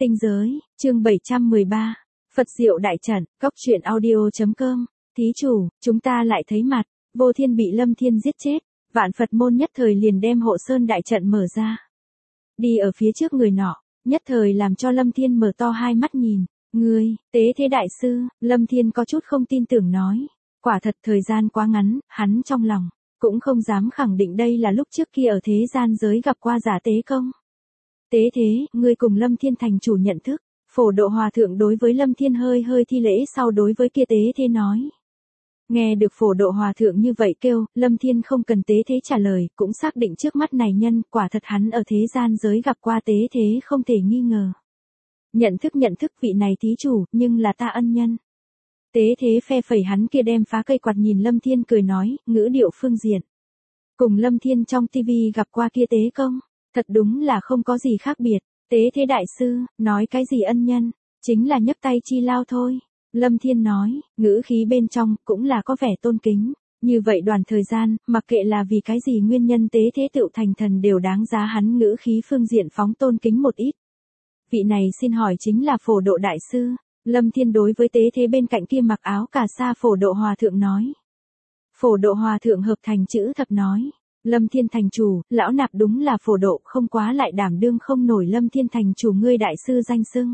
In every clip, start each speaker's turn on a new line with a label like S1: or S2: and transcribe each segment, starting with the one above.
S1: Tinh giới, chương 713. Phật Diệu Đại Trận, Góc Truyện Audio.com. Thí chủ, chúng ta lại thấy mặt. Vô Thiên bị Lâm Thiên giết chết. Vạn Phật môn nhất thời liền đem hộ sơn đại trận mở ra. Đi ở phía trước người nọ, nhất thời làm cho Lâm Thiên mở to hai mắt nhìn. Ngươi, tế thế đại sư, Lâm Thiên có chút không tin tưởng nói. Quả thật thời gian quá ngắn, hắn trong lòng cũng không dám khẳng định đây là lúc trước kia ở thế gian giới gặp qua giả tế công. Tế thế, ngươi cùng Lâm Thiên thành chủ nhận thức. Phổ Độ Hòa Thượng đối với Lâm Thiên hơi thi lễ sau đối với kia tế thế nói. Nghe được Phổ Độ Hòa Thượng như vậy kêu, Lâm Thiên không cần tế thế trả lời, cũng xác định trước mắt này nhân, quả thật hắn ở thế gian giới gặp qua tế thế không thể nghi ngờ. Nhận thức vị này thí chủ, nhưng là ta ân nhân. Tế thế phe phẩy hắn kia đem phá cây quạt nhìn Lâm Thiên cười nói, ngữ điệu phương diện. Cùng Lâm Thiên trong tivi gặp qua kia tế công, thật đúng là không có gì khác biệt. Tế thế đại sư, nói cái gì ân nhân, chính là nhấc tay chi lao thôi. Lâm Thiên nói, ngữ khí bên trong cũng là có vẻ tôn kính. Như vậy đoàn thời gian, mặc kệ là vì cái gì nguyên nhân tế thế tựu thành thần đều đáng giá hắn ngữ khí phương diện phóng tôn kính một ít. Vị này xin hỏi chính là Phổ Độ đại sư. Lâm Thiên đối với tế thế bên cạnh kia mặc áo cà sa Phổ Độ Hòa Thượng nói. Phổ Độ Hòa Thượng hợp thành chữ thập nói. Lâm Thiên thành chủ, lão nạp đúng là Phổ Độ, không quá lại đảm đương không nổi Lâm Thiên thành chủ ngươi đại sư danh xưng.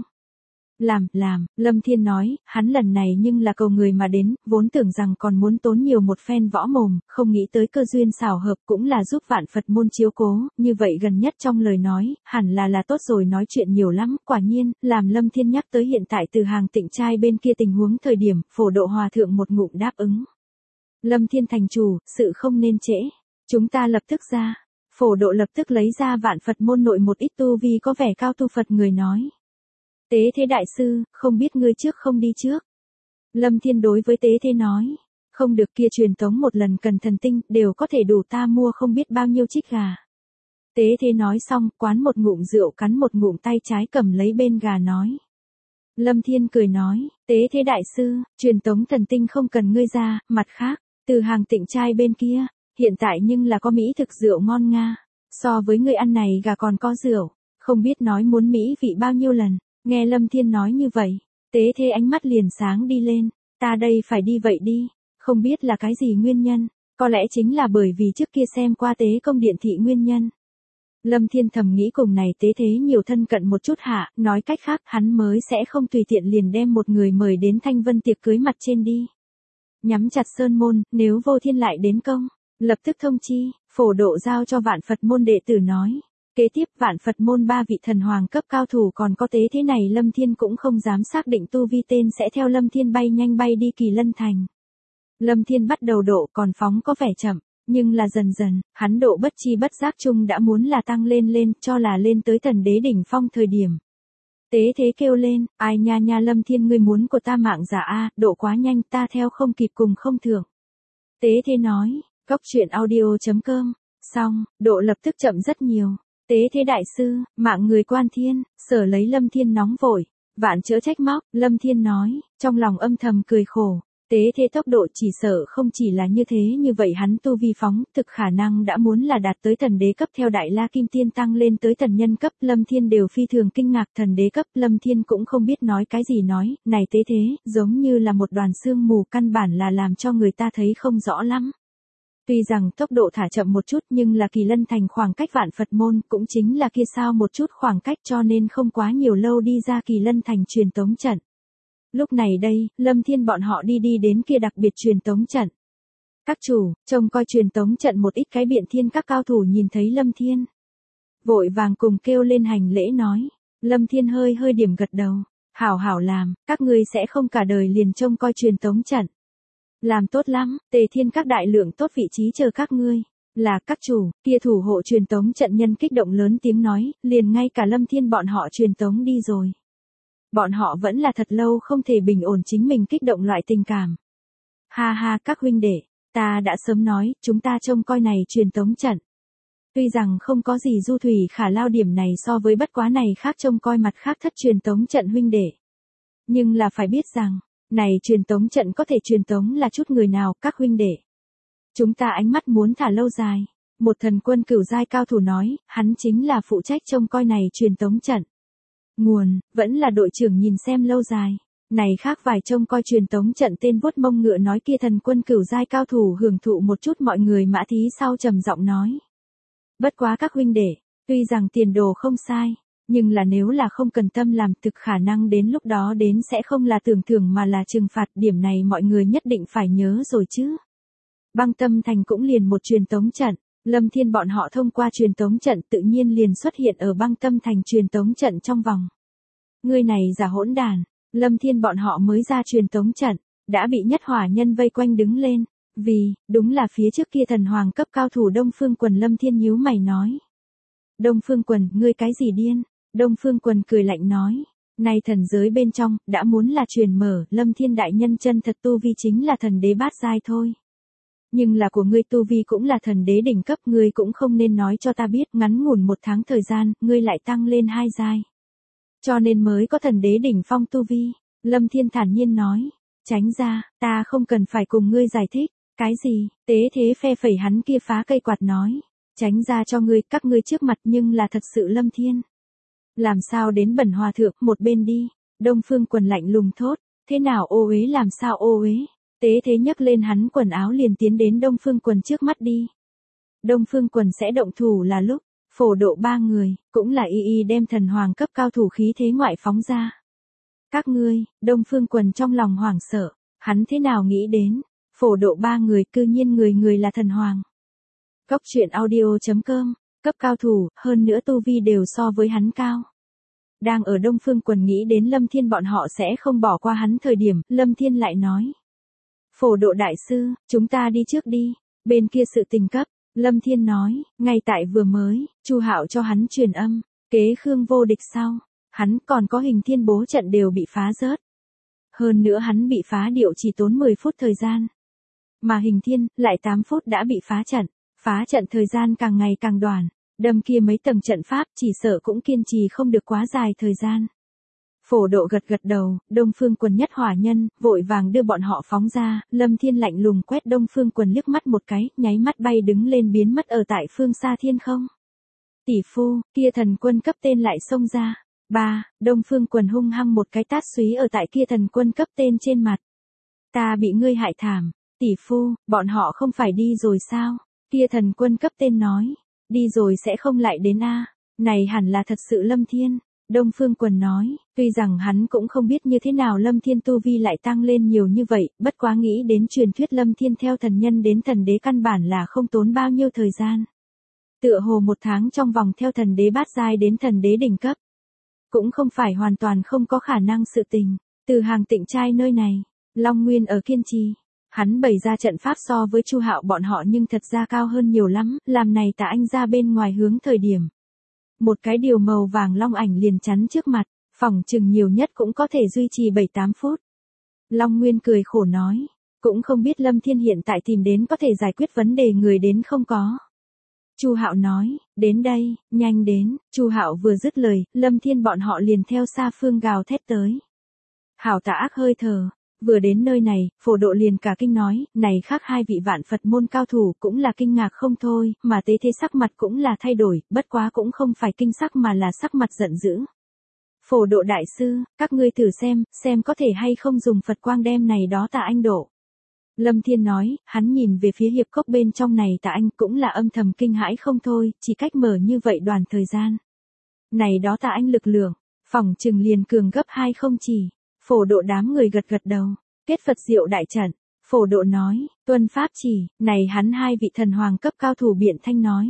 S1: Làm, Lâm Thiên nói, hắn lần này nhưng là cầu người mà đến, vốn tưởng rằng còn muốn tốn nhiều một phen võ mồm, không nghĩ tới cơ duyên xảo hợp cũng là giúp Vạn Phật môn chiếu cố, như vậy gần nhất trong lời nói, hẳn là tốt rồi nói chuyện nhiều lắm, quả nhiên, làm Lâm Thiên nhắc tới hiện tại từ hàng Tịnh trai bên kia tình huống thời điểm, Phổ Độ Hòa Thượng một ngụm đáp ứng. Lâm Thiên thành chủ, sự không nên trễ. Chúng ta lập tức ra. Phổ Độ lập tức lấy ra Vạn Phật môn nội một ít tu vi có vẻ cao tu Phật người nói. Tế thế đại sư, không biết ngươi trước không đi trước. Lâm Thiên đối với tế thế nói. Không được kia truyền tống một lần cần thần tinh, đều có thể đủ ta mua không biết bao nhiêu trích gà. Tế thế nói xong, quán một ngụm rượu cắn một ngụm tay trái cầm lấy bên gà nói. Lâm Thiên cười nói, tế thế đại sư, truyền tống thần tinh không cần ngươi ra, mặt khác, từ hàng Tịnh trai bên kia. Hiện tại nhưng là có mỹ thực rượu ngon nga. So với người ăn này gà còn có rượu. Không biết nói muốn mỹ vị bao nhiêu lần. Nghe Lâm Thiên nói như vậy. Tế thế ánh mắt liền sáng đi lên. Ta đây phải đi vậy đi. Không biết là cái gì nguyên nhân. Có lẽ chính là bởi vì trước kia xem qua tế công điện thị nguyên nhân. Lâm Thiên thầm nghĩ cùng này tế thế nhiều thân cận một chút hạ. Nói cách khác hắn mới sẽ không tùy tiện liền đem một người mời đến Thanh Vân tiệc cưới mặt trên đi. Nhắm chặt sơn môn, nếu Vô Thiên lại đến công. Lập tức thông chi, Phổ Độ giao cho Vạn Phật môn đệ tử nói. Kế tiếp Vạn Phật môn 3 vị thần hoàng cấp cao thủ còn có tế thế này Lâm Thiên cũng không dám xác định tu vi tên sẽ theo Lâm Thiên bay nhanh bay đi Kỳ Lân Thành. Lâm Thiên bắt đầu độ còn phóng có vẻ chậm, nhưng là dần dần, hắn độ bất chi bất giác chung đã muốn là tăng lên cho là lên tới thần đế đỉnh phong thời điểm. Tế thế kêu lên, ai nha Lâm Thiên ngươi muốn của ta mạng giả a, độ quá nhanh ta theo không kịp cùng không thưởng. Tế thế nói. Góc Truyện Audio.com. Xong, Độ lập tức chậm rất nhiều. Tế thế đại sư, mạng người quan thiên, sở lấy Lâm Thiên nóng vội. Vạn chớ trách móc, Lâm Thiên nói, trong lòng âm thầm cười khổ. Tế thế tốc độ chỉ sợ không chỉ là như thế như vậy hắn tu vi phóng, thực khả năng đã muốn là đạt tới thần đế cấp theo Đại La Kim Tiên tăng lên tới thần nhân cấp. Lâm Thiên đều phi thường kinh ngạc thần đế cấp. Lâm Thiên cũng không biết nói cái gì nói, này tế thế, giống như là một đoàn sương mù căn bản là làm cho người ta thấy không rõ lắm. Tuy rằng tốc độ thả chậm một chút nhưng là Kỳ Lân Thành khoảng cách Vạn Phật môn cũng chính là kia sao một chút khoảng cách cho nên không quá nhiều lâu đi ra Kỳ Lân Thành truyền tống trận. Lúc này đây, Lâm Thiên bọn họ đi đến kia đặc biệt truyền tống trận. Các chủ, trông coi truyền tống trận một ít cái Biện Thiên các cao thủ nhìn thấy Lâm Thiên. Vội vàng cùng kêu lên hành lễ nói. Lâm Thiên hơi điểm gật đầu. Hảo làm, các ngươi sẽ không cả đời liền trông coi truyền tống trận. Làm tốt lắm, Tề Thiên các đại lượng tốt vị trí chờ các ngươi. Là các chủ, kia thủ hộ truyền tống trận nhân kích động lớn tiếng nói, liền ngay cả Lâm Thiên bọn họ truyền tống đi rồi. Bọn họ vẫn là thật lâu không thể bình ổn chính mình kích động loại tình cảm. Ha các huynh đệ, ta đã sớm nói, chúng ta trông coi này truyền tống trận. Tuy rằng không có gì du thủy khả lao điểm này so với bất quá này khác trông coi mặt khác thất truyền tống trận huynh đệ. Nhưng là phải biết rằng, này truyền tống trận có thể truyền tống là chút người nào, các huynh đệ. Chúng ta ánh mắt muốn thả lâu dài. Một thần quân cửu giai cao thủ nói, hắn chính là phụ trách trông coi này truyền tống trận. Nguồn, vẫn là đội trưởng nhìn xem lâu dài. Này khác vài trông coi truyền tống trận tên vuốt mông ngựa nói kia thần quân cửu giai cao thủ hưởng thụ một chút mọi người mã thí sau trầm giọng nói. Bất quá các huynh đệ, tuy rằng tiền đồ không sai, nhưng là nếu là không cần tâm làm thực khả năng đến lúc đó đến sẽ không là tưởng thưởng mà là trừng phạt, điểm này mọi người nhất định phải nhớ rồi chứ. Băng Tâm Thành cũng liền một truyền tống trận, Lâm Thiên bọn họ thông qua truyền tống trận tự nhiên liền xuất hiện ở Băng Tâm Thành truyền tống trận trong vòng. Ngươi này giả hỗn đàn, Lâm Thiên bọn họ mới ra truyền tống trận, đã bị nhất hỏa nhân vây quanh đứng lên, vì, đúng là phía trước kia thần hoàng cấp cao thủ Đông Phương Quần. Lâm Thiên nhíu mày nói. Đông Phương Quần, ngươi cái gì điên? Đông Phương Quần cười lạnh nói. Nay thần giới bên trong, đã muốn là truyền mở, Lâm Thiên đại nhân chân thật tu vi chính là thần đế bát giai thôi. Nhưng là của ngươi tu vi cũng là thần đế đỉnh cấp, ngươi cũng không nên nói cho ta biết, ngắn ngủn 1 tháng thời gian, ngươi lại tăng lên 2 giai. Cho nên mới có thần đế đỉnh phong tu vi. Lâm Thiên thản nhiên nói. Tránh ra, ta không cần phải cùng ngươi giải thích. Cái gì? Tế thế phe phẩy hắn kia phá cây quạt nói. Tránh ra cho ngươi, các ngươi trước mặt nhưng là thật sự Lâm Thiên. Làm sao đến bẩn hòa thượng, một bên đi. Đông Phương Quần lạnh lùng thốt. Thế nào ô uế, làm sao ô uế? Tế thế nhấc lên hắn quần áo liền tiến đến Đông Phương Quần trước mắt đi. Đông Phương Quần sẽ động thủ là lúc, phổ độ 3 người, cũng là y đem thần hoàng cấp cao thủ khí thế ngoại phóng ra. Các ngươi, Đông Phương Quần trong lòng hoảng sợ, hắn thế nào nghĩ đến, phổ độ 3 người cư nhiên người người là thần hoàng. Cốc truyện audio.com, cấp cao thủ, hơn nữa tu vi đều so với hắn cao. Đang ở Đông Phương Quần nghĩ đến Lâm Thiên bọn họ sẽ không bỏ qua hắn thời điểm, Lâm Thiên lại nói. Phổ độ đại sư, chúng ta đi trước đi, bên kia sự tình cấp, Lâm Thiên nói, ngay tại vừa mới, Chu Hạo cho hắn truyền âm, kế Khương vô địch sau, hắn còn có hình thiên bố trận đều bị phá rớt. Hơn nữa hắn bị phá điệu chỉ tốn 10 phút thời gian. Mà hình thiên, lại 8 phút đã bị phá trận thời gian càng ngày càng đoạn, đâm kia mấy tầng trận pháp chỉ sợ cũng kiên trì không được quá dài thời gian. Phổ độ gật gật đầu, Đông Phương Quần nhất hỏa nhân, vội vàng đưa bọn họ phóng ra, Lâm Thiên lạnh lùng quét Đông Phương Quần liếc mắt một cái, nháy mắt bay đứng lên biến mất ở tại phương xa thiên không. Tỷ phu, kia thần quân cấp tên lại xông ra. Đông Phương Quần hung hăng một cái tát súy ở tại kia thần quân cấp tên trên mặt. Ta bị ngươi hại thảm, tỷ phu, bọn họ không phải đi rồi sao? Kia thần quân cấp tên nói, đi rồi sẽ không lại đến a. Này hẳn là thật sự Lâm Thiên. Đông Phương Quần nói, tuy rằng hắn cũng không biết như thế nào Lâm Thiên tu vi lại tăng lên nhiều như vậy, bất quá nghĩ đến truyền thuyết Lâm Thiên theo thần nhân đến thần đế căn bản là không tốn bao nhiêu thời gian. Tựa hồ 1 tháng trong vòng theo thần đế bát giai đến thần đế đỉnh cấp. Cũng không phải hoàn toàn không có khả năng sự tình, từ Hàng Tịnh trai nơi này, Long Nguyên ở kiên trì. Hắn bày ra trận pháp so với Chu Hạo bọn họ nhưng thật ra cao hơn nhiều lắm, làm này Tạ Anh ra bên ngoài hướng thời điểm. Một cái điều màu vàng long ảnh liền chắn trước mặt, phỏng chừng nhiều nhất cũng có thể duy trì 7-8 phút. Long Nguyên cười khổ nói, cũng không biết Lâm Thiên hiện tại tìm đến có thể giải quyết vấn đề người đến không có. Chu Hạo nói, đến đây, nhanh đến. Chu Hạo vừa dứt lời, Lâm Thiên bọn họ liền theo xa phương gào thét tới. Hảo tà ác hơi thở. Vừa đến nơi này, phổ độ liền cả kinh nói, này khác 2 vị vạn Phật môn cao thủ cũng là kinh ngạc không thôi, mà tế thế sắc mặt cũng là thay đổi, bất quá cũng không phải kinh sắc mà là sắc mặt giận dữ. Phổ độ đại sư, các ngươi thử xem có thể hay không dùng Phật quang đem này đó Tà Anh độ. Lâm Thiên nói, hắn nhìn về phía hiệp cốc bên trong này Tà Anh cũng là âm thầm kinh hãi không thôi, chỉ cách mở như vậy đoàn thời gian. Này đó Tà Anh lực lượng, phỏng chừng liền cường gấp 2 không chỉ. Phổ độ đám người gật gật đầu, kết Phật diệu đại trận, phổ độ nói, tuân pháp chỉ, này hắn 2 vị thần hoàng cấp cao thủ biện thanh nói.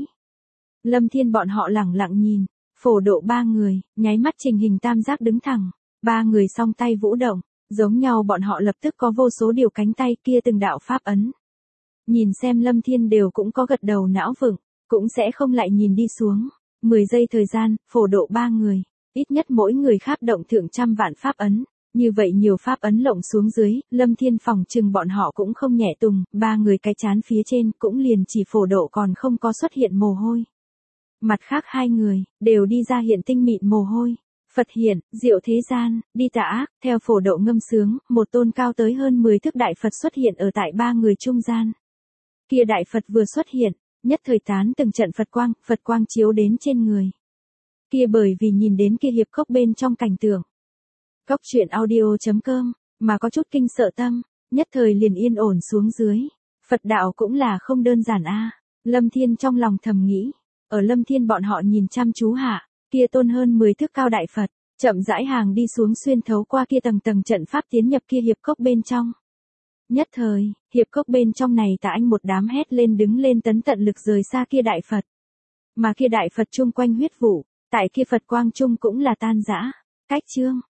S1: Lâm Thiên bọn họ lẳng lặng nhìn, phổ độ 3 người, nháy mắt trình hình tam giác đứng thẳng, 3 người song tay vũ động, giống nhau bọn họ lập tức có vô số điều cánh tay kia từng đạo pháp ấn. Nhìn xem Lâm Thiên đều cũng có gật đầu não vựng, cũng sẽ không lại nhìn đi xuống. 10 giây thời gian, phổ độ 3 người, ít nhất mỗi người kháp động thượng trăm vạn pháp ấn. Như vậy nhiều pháp ấn lộng xuống dưới, Lâm Thiên phòng chừng bọn họ cũng không nhẹ tùng, 3 người cái chán phía trên cũng liền chỉ phổ độ còn không có xuất hiện mồ hôi. Mặt khác 2 người, đều đi ra hiện tinh mịn mồ hôi. Phật hiện, diệu thế gian, đi tà ác, theo phổ độ ngâm sướng, một tôn cao tới hơn 10 thước đại Phật xuất hiện ở tại 3 người trung gian. Kia đại Phật vừa xuất hiện, nhất thời tán từng trận Phật quang chiếu đến trên người. Kia bởi vì nhìn đến kia hiệp cốc bên trong cảnh tượng. Cốc truyện audio.com, mà có chút kinh sợ tâm, nhất thời liền yên ổn xuống dưới. Phật đạo cũng là không đơn giản a. Lâm Thiên trong lòng thầm nghĩ, ở Lâm Thiên bọn họ nhìn chăm chú hạ, kia tôn hơn 10 thước cao đại Phật, chậm rãi hàng đi xuống xuyên thấu qua kia tầng tầng trận pháp tiến nhập kia hiệp cốc bên trong. Nhất thời, hiệp cốc bên trong này tà anh một đám hét lên đứng lên tấn tận lực rời xa kia đại Phật. Mà kia đại Phật chung quanh huyết vụ, tại kia Phật quang trung cũng là tan rã. Cách chương